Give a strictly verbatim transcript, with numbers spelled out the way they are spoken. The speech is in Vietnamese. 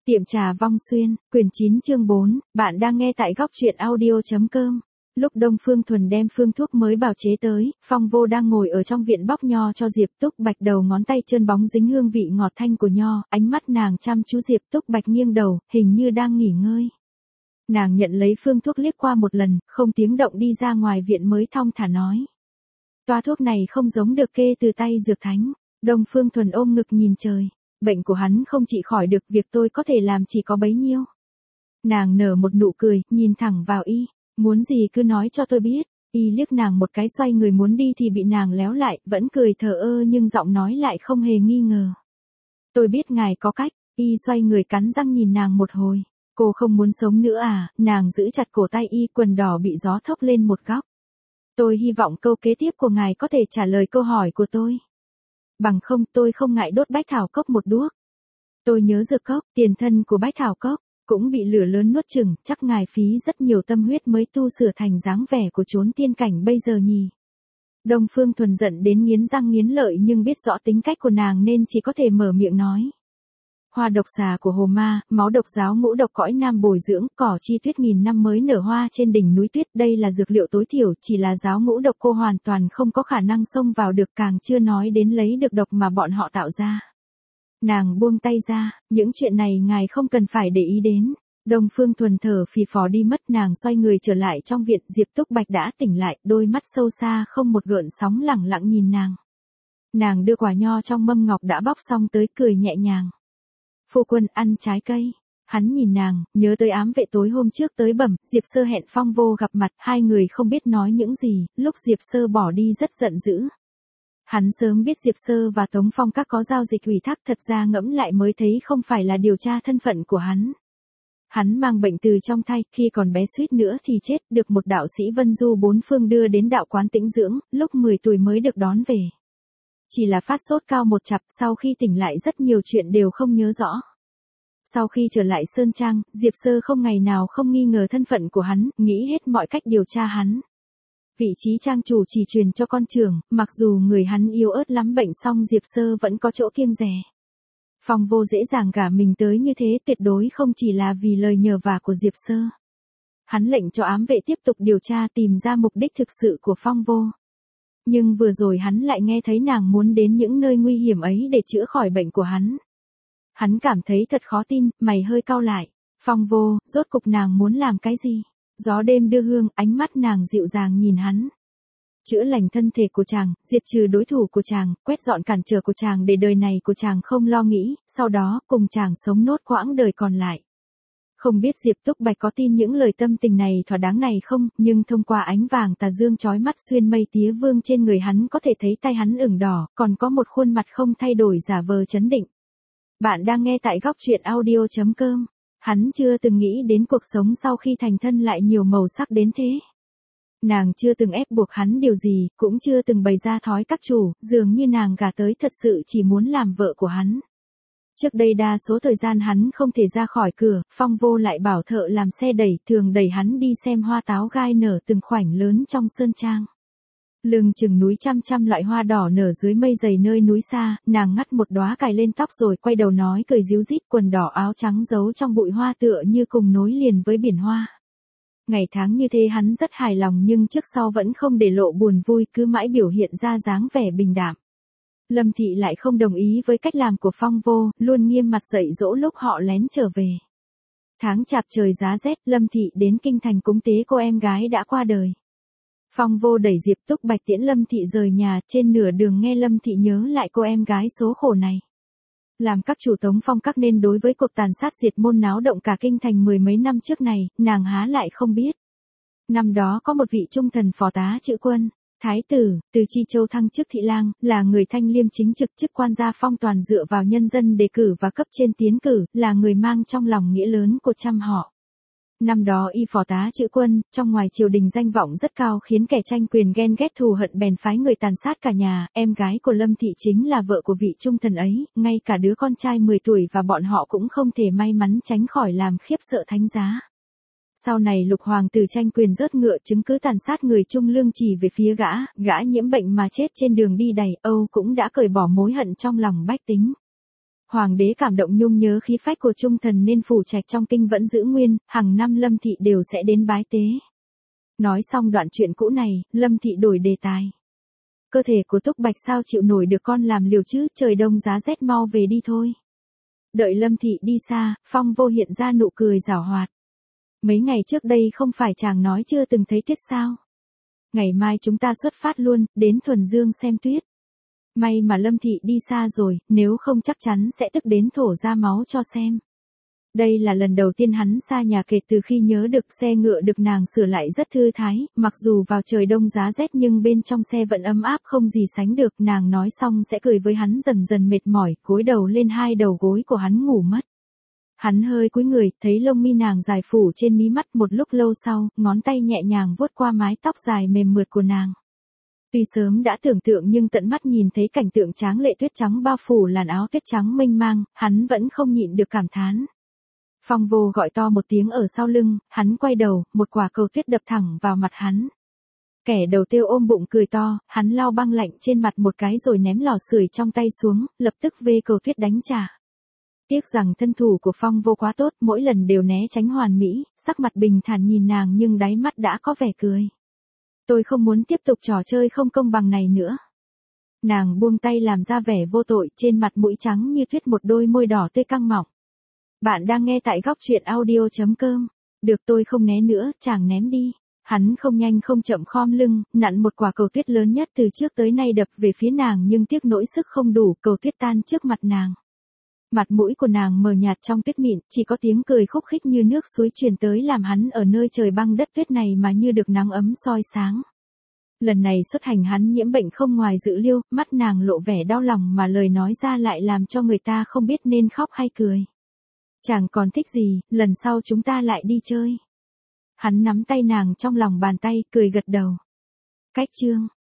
Tiệm trà Vong Xuyên, quyển chín chương bốn, bạn đang nghe tại góc truyện audio.com. Lúc Đông Phương Thuần đem phương thuốc mới bào chế tới, Phong Vô đang ngồi ở trong viện bóc nho cho Diệp Túc Bạch, đầu ngón tay trơn bóng dính hương vị ngọt thanh của nho, ánh mắt nàng chăm chú Diệp Túc Bạch nghiêng đầu, hình như đang nghỉ ngơi. Nàng nhận lấy phương thuốc liếc qua một lần, không tiếng động đi ra ngoài viện mới thong thả nói. Toa thuốc này không giống được kê từ tay dược thánh. Đông Phương Thuần ôm ngực nhìn trời. Bệnh của hắn không trị khỏi được, việc tôi có thể làm chỉ có bấy nhiêu. Nàng nở một nụ cười, nhìn thẳng vào y. Muốn gì cứ nói cho tôi biết. Y liếc nàng một cái, xoay người muốn đi thì bị nàng léo lại, vẫn cười thờ ơ nhưng giọng nói lại không hề nghi ngờ. Tôi biết ngài có cách. Y xoay người cắn răng nhìn nàng một hồi. Cô không muốn sống nữa à? Nàng giữ chặt cổ tay y, quần đỏ bị gió thốc lên một góc. Tôi hy vọng câu kế tiếp của ngài có thể trả lời câu hỏi của tôi. Bằng không tôi không ngại đốt bách thảo cốc một đuốc. Tôi nhớ dược cốc, tiền thân của bách thảo cốc, cũng bị lửa lớn nuốt chửng, chắc ngài phí rất nhiều tâm huyết mới tu sửa thành dáng vẻ của chốn tiên cảnh bây giờ nhỉ. Đông Phương Thuần giận đến nghiến răng nghiến lợi nhưng biết rõ tính cách của nàng nên chỉ có thể mở miệng nói. Hoa độc xà của hồ ma, máu độc giáo ngũ độc cõi nam bồi dưỡng, cỏ chi tuyết nghìn năm mới nở hoa trên đỉnh núi tuyết, đây là dược liệu tối thiểu, chỉ là giáo ngũ độc cô hoàn toàn không có khả năng xông vào được, càng chưa nói đến lấy được độc mà bọn họ tạo ra. Nàng buông tay ra, những chuyện này ngài không cần phải để ý đến. Đông Phương Thuần thở phì phò đi mất, nàng xoay người trở lại trong viện, Diệp Túc Bạch đã tỉnh lại, đôi mắt sâu xa không một gợn sóng lẳng lặng nhìn nàng. Nàng đưa quả nho trong mâm ngọc đã bóc xong tới, cười nhẹ nhàng. Phu quân ăn trái cây. Hắn nhìn nàng, nhớ tới ám vệ tối hôm trước tới bẩm, Diệp Sơ hẹn Phong Vô gặp mặt, hai người không biết nói những gì, lúc Diệp Sơ bỏ đi rất giận dữ. Hắn sớm biết Diệp Sơ và Tống Phong các có giao dịch ủy thác, thật ra ngẫm lại mới thấy không phải là điều tra thân phận của hắn. Hắn mang bệnh từ trong thai, khi còn bé suýt nữa thì chết, được một đạo sĩ Vân Du bốn phương đưa đến đạo quán tĩnh dưỡng, lúc mười tuổi mới được đón về. Chỉ là phát sốt cao một chặp, sau khi tỉnh lại rất nhiều chuyện đều không nhớ rõ. Sau khi trở lại Sơn Trang, Diệp Sơ không ngày nào không nghi ngờ thân phận của hắn, nghĩ hết mọi cách điều tra hắn. Vị trí trang chủ chỉ truyền cho con trưởng, mặc dù người hắn yếu ớt lắm bệnh song Diệp Sơ vẫn có chỗ kiêng dè. Phong Vô dễ dàng gả mình tới như thế tuyệt đối không chỉ là vì lời nhờ vả của Diệp Sơ. Hắn lệnh cho ám vệ tiếp tục điều tra tìm ra mục đích thực sự của Phong Vô. Nhưng vừa rồi hắn lại nghe thấy nàng muốn đến những nơi nguy hiểm ấy để chữa khỏi bệnh của hắn. Hắn cảm thấy thật khó tin, mày hơi cau lại. Phong Vô, rốt cục nàng muốn làm cái gì? Gió đêm đưa hương, ánh mắt nàng dịu dàng nhìn hắn. Chữa lành thân thể của chàng, diệt trừ đối thủ của chàng, quét dọn cản trở của chàng để đời này của chàng không lo nghĩ, sau đó cùng chàng sống nốt quãng đời còn lại. Không biết Diệp Túc Bạch có tin những lời tâm tình này thỏa đáng này không, nhưng thông qua ánh vàng tà dương chói mắt xuyên mây tía vương trên người hắn có thể thấy tay hắn ửng đỏ, còn có một khuôn mặt không thay đổi giả vờ trấn định. Bạn đang nghe tại góc truyện audio.com. Hắn chưa từng nghĩ đến cuộc sống sau khi thành thân lại nhiều màu sắc đến thế. Nàng chưa từng ép buộc hắn điều gì, cũng chưa từng bày ra thói các chủ, dường như nàng gả tới thật sự chỉ muốn làm vợ của hắn. Trước đây đa số thời gian hắn không thể ra khỏi cửa, Phong Vô lại bảo thợ làm xe đẩy, thường đẩy hắn đi xem hoa táo gai nở từng khoảnh lớn trong sơn trang. Lưng chừng núi trăm trăm loại hoa đỏ nở dưới mây dày nơi núi xa, nàng ngắt một đóa cài lên tóc rồi quay đầu nói cười ríu rít, quần đỏ áo trắng giấu trong bụi hoa tựa như cùng nối liền với biển hoa. Ngày tháng như thế hắn rất hài lòng nhưng trước sau vẫn không để lộ buồn vui, cứ mãi biểu hiện ra dáng vẻ bình đạm. Lâm Thị lại không đồng ý với cách làm của Phong Vô, luôn nghiêm mặt dạy dỗ lúc họ lén trở về. Tháng chạp trời giá rét, Lâm Thị đến kinh thành cúng tế cô em gái đã qua đời. Phong Vô đẩy Diệp Túc Bạch tiễn Lâm Thị rời nhà, trên nửa đường nghe Lâm Thị nhớ lại cô em gái số khổ này. Làm các chủ Tống Phong các nên đối với cuộc tàn sát diệt môn náo động cả kinh thành mười mấy năm trước này, nàng há lại không biết. Năm đó có một vị trung thần phò tá chữ quân, thái tử, từ Chi Châu thăng chức thị lang, là người thanh liêm chính trực, chức quan gia phong toàn dựa vào nhân dân đề cử và cấp trên tiến cử, là người mang trong lòng nghĩa lớn của trăm họ. Năm đó y phò tá chữ quân, trong ngoài triều đình danh vọng rất cao khiến kẻ tranh quyền ghen ghét thù hận bèn phái người tàn sát cả nhà, em gái của Lâm Thị chính là vợ của vị trung thần ấy, ngay cả đứa con trai mười tuổi và bọn họ cũng không thể may mắn tránh khỏi làm khiếp sợ thánh giá. Sau này lục hoàng tử tranh quyền rớt ngựa chứng cứ tàn sát người trung lương chỉ về phía gã, gã nhiễm bệnh mà chết trên đường đi đầy, Âu cũng đã cởi bỏ mối hận trong lòng bách tính. Hoàng đế cảm động nhung nhớ khí phách của trung thần nên phủ trạch trong kinh vẫn giữ nguyên, hàng năm Lâm thị đều sẽ đến bái tế. Nói xong đoạn chuyện cũ này, Lâm thị đổi đề tài. Cơ thể của Túc Bạch sao chịu nổi được con làm liều chứ, trời đông giá rét mau về đi thôi. Đợi Lâm thị đi xa, Phong Vô hiện ra nụ cười giảo hoạt. Mấy ngày trước đây không phải chàng nói chưa từng thấy tuyết sao? Ngày mai chúng ta xuất phát luôn, đến Thuần Dương xem tuyết. May mà Lâm thị đi xa rồi, nếu không chắc chắn sẽ tức đến thổ ra máu cho xem. Đây là lần đầu tiên hắn xa nhà kể từ khi nhớ được xe ngựa được nàng sửa lại rất thư thái, mặc dù vào trời đông giá rét nhưng bên trong xe vẫn ấm áp không gì sánh được. Nàng nói xong sẽ cười với hắn dần dần mệt mỏi, gối đầu lên hai đầu gối của hắn ngủ mất. Hắn hơi cúi người, thấy lông mi nàng dài phủ trên mí mắt, một lúc lâu sau, ngón tay nhẹ nhàng vuốt qua mái tóc dài mềm mượt của nàng. Tuy sớm đã tưởng tượng nhưng tận mắt nhìn thấy cảnh tượng tráng lệ tuyết trắng bao phủ làn áo tuyết trắng mênh mang, hắn vẫn không nhịn được cảm thán. Phong Vô gọi to một tiếng ở sau lưng, hắn quay đầu, một quả cầu tuyết đập thẳng vào mặt hắn. Kẻ đầu tiêu ôm bụng cười to, hắn lau băng lạnh trên mặt một cái rồi ném lò sưởi trong tay xuống, lập tức vê cầu tuyết đánh trả. Tiếc rằng thân thủ của Phong Vô quá tốt, mỗi lần đều né tránh hoàn mỹ, sắc mặt bình thản nhìn nàng nhưng đáy mắt đã có vẻ cười. Tôi không muốn tiếp tục trò chơi không công bằng này nữa. Nàng buông tay làm ra vẻ vô tội, trên mặt mũi trắng như tuyết một đôi môi đỏ tê căng mọng. Bạn đang nghe tại góc truyện audio chấm com. Được tôi không né nữa, chàng ném đi. Hắn không nhanh không chậm khom lưng, nặn một quả cầu tuyết lớn nhất từ trước tới nay đập về phía nàng nhưng tiếc nỗi sức không đủ, cầu tuyết tan trước mặt nàng. Mặt mũi của nàng mờ nhạt trong tuyết mịn, chỉ có tiếng cười khúc khích như nước suối truyền tới làm hắn ở nơi trời băng đất tuyết này mà như được nắng ấm soi sáng. Lần này xuất hành hắn nhiễm bệnh không ngoài dự liệu, mắt nàng lộ vẻ đau lòng mà lời nói ra lại làm cho người ta không biết nên khóc hay cười. Chàng còn thích gì, lần sau chúng ta lại đi chơi. Hắn nắm tay nàng trong lòng bàn tay, cười gật đầu. Cách chương